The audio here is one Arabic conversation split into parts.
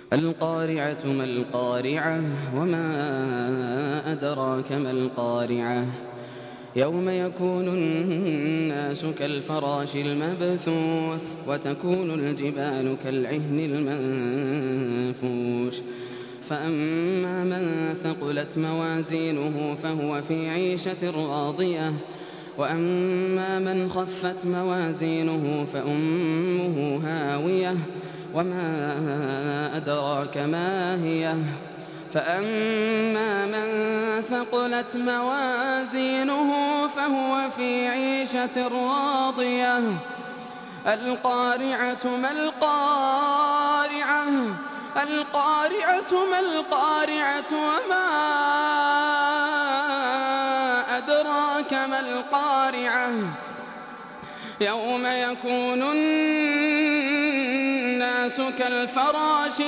القارعة ما القارعة وما أدراك ما القارعة يوم يكون الناس كالفراش المبثوث وتكون الجبال كالعهن المنفوش فأما من ثقلت موازينه فهو في عيشة راضية وأما من خفت موازينه فأمه هاوية وما أدراك ما هي فأما من ثقلت موازينه فهو في عيشة راضية القارعة ما القارعة القارعة ما القارعة وما أدراك ما القارعة يوم يكون الناس كالفراش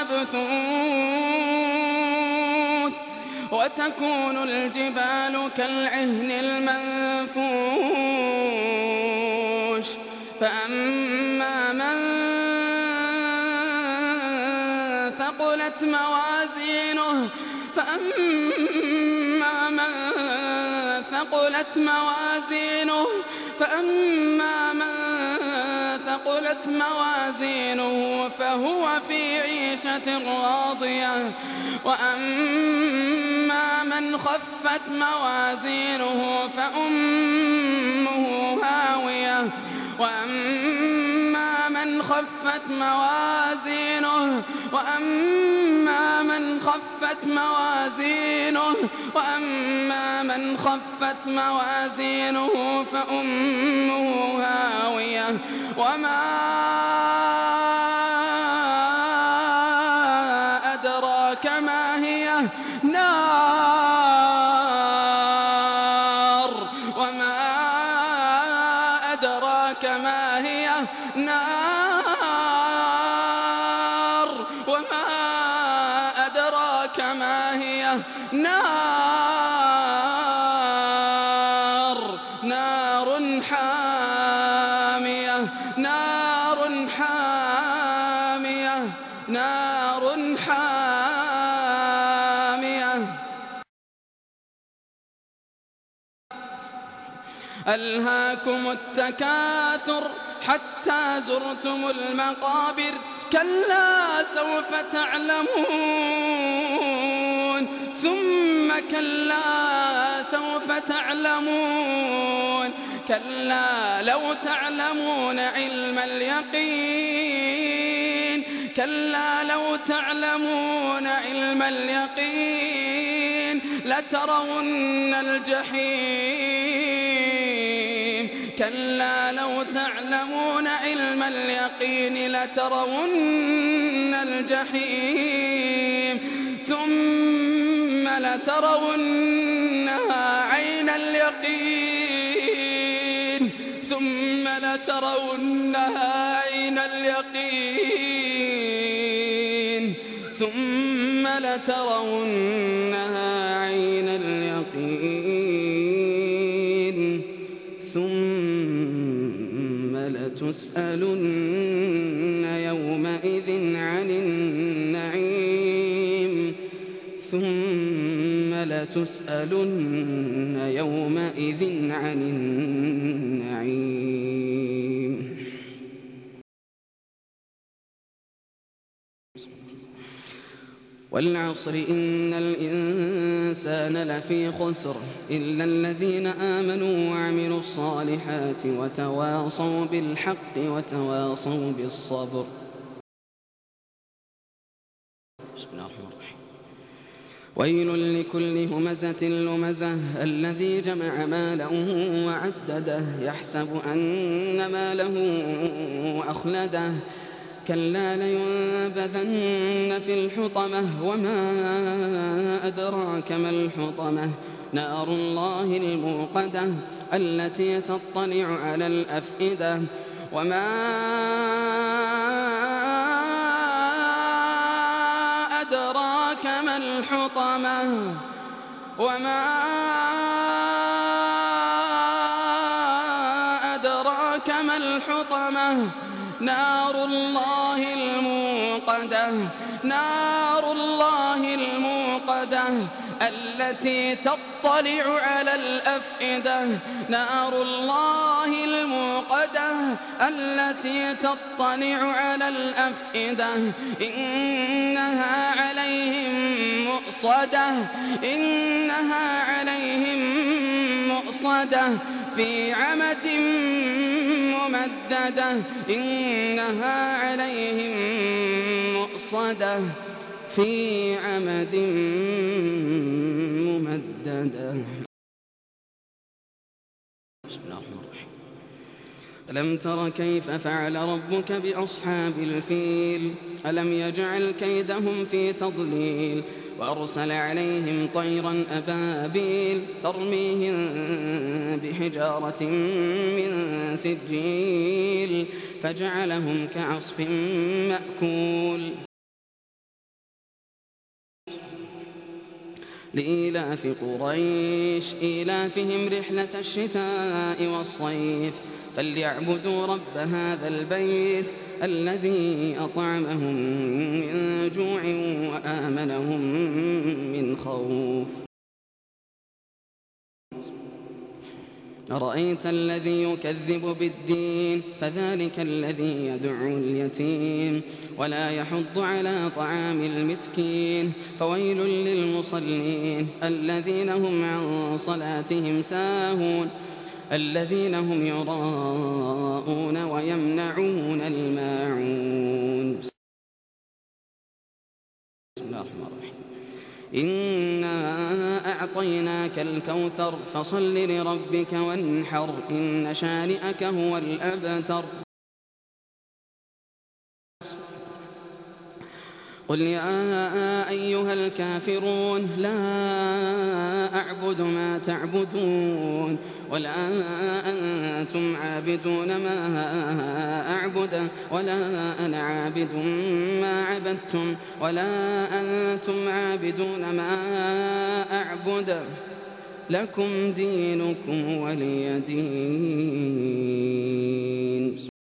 المبثوث وتكون الجبال كالعهن المنفوش فأما من ثقلت موازينه فهو في عيشة راضية وأما من خفت موازينه فأمه هاوية وأما من خفت موازينه فأمه هاوية وما أدراك ما هي نار وما أدراك ما هي نار وما أدراك ما هي نار حامية ألهاكم التكاثر حتى زرتم المقابر كلا سوف تعلمون ثم كلا سوف تعلمون كلا لو تعلمون علم اليقين لترون الجحيم كلا لو تعلمون علم اليقين لترون الجحيم ثم لترونها عين اليقين ثم لتسألن يومئذ عن النعيم والعصر إن الإنسان لفي خسر إلا الذين آمنوا وعملوا الصالحات وتواصوا بالحق وتواصوا بالصبر. بسم الله الرحمن الرحيم. ويل لكل همزة لمزة الذي جمع ماله وعدده يحسب أن ماله أخلده كلا لينبذن في الحطمة وما أدراك ما الحطمة نار الله الموقدة التي تطلع على الأفئدة وما أدراك ما الحطمة نار الله الموقدة الموقدة نار الله الموقدة التي تطلع على الأفئدة نار الله الموقدة التي تطلع على الأفئدة إنها عليهم مؤصدة في عمد ممددة إنها عليهم مؤصدة في عمد ممددة. بسم الله الرحمن الرحيم. ألم تر كيف فعل ربك بأصحاب الفيل ألم يجعل كيدهم في تضليل وأرسل عليهم طيرا أبابيل ترميهم بحجارة من سجيل فجعلهم كعصف مأكول. لإيلاف قريش إيلافهم رحلة الشتاء والصيف فليعبدوا رب هذا البيت الذي أطعمهم من جوع وآمنهم من خوف. أرأيت الذي يكذب بالدين فذلك الذي يدعو اليتيم ولا يحض على طعام المسكين فويل للمصلين الذين هم عن صلاتهم ساهون الذين هم يراءون ويمنعون الماعون. بسم الله الرحمن الرحيم. إنا أعطيناك الكوثر فصل لربك وانحر إن شانئك هو الأبتر. قل يا أيها الكافرون لا أعبد ما تعبدون ولا أنتم عابدون ما أعبد ولا أنا عابد ما عبدتم ولا أنتم عابدون ما أعبد لكم دينكم ولي دين. بسم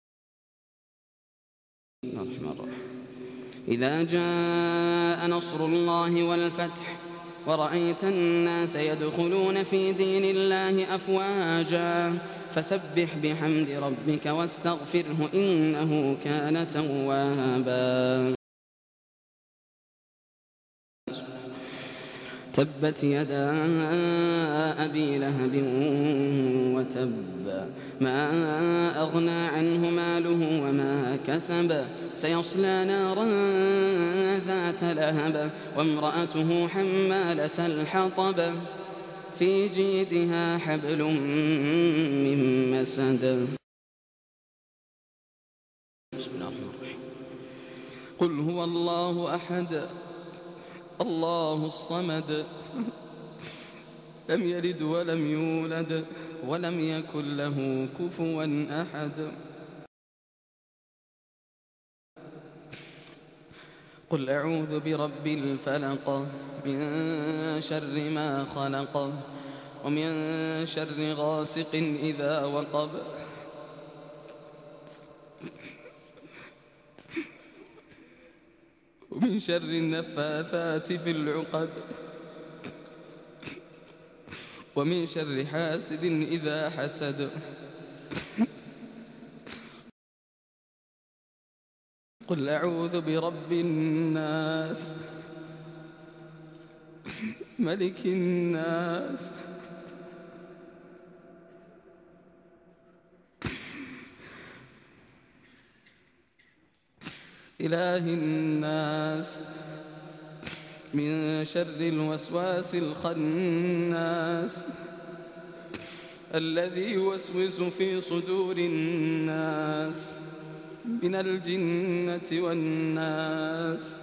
الله الرحمن الرحيم. إذا جاء نصر الله والفتح ورأيت الناس يدخلون في دين الله أفواجا فسبح بحمد ربك واستغفره إنه كان توابا. تبت يدا أبي لهب وتب ما أغنى عنه ماله وما كسب سيصلى نارا ذات لهب وامرأته حمالة الحطب في جيدها حبل من مسد. بسم الله الرحمن الرحيم. قل هو الله أحد الله الصمد لم يلد ولم يولد ولم يكن له كفوا أحد. قل أعوذ برب الفلق من شر ما خلق ومن شر غاسق إذا وقب ومن شر النفاثات في العقد ومن شر حاسد إذا حسد. قل أعوذ برب الناس ملك الناس إله الناس من شر الوسواس الخناس الذي يوسوس في صدور الناس من الجنة والناس.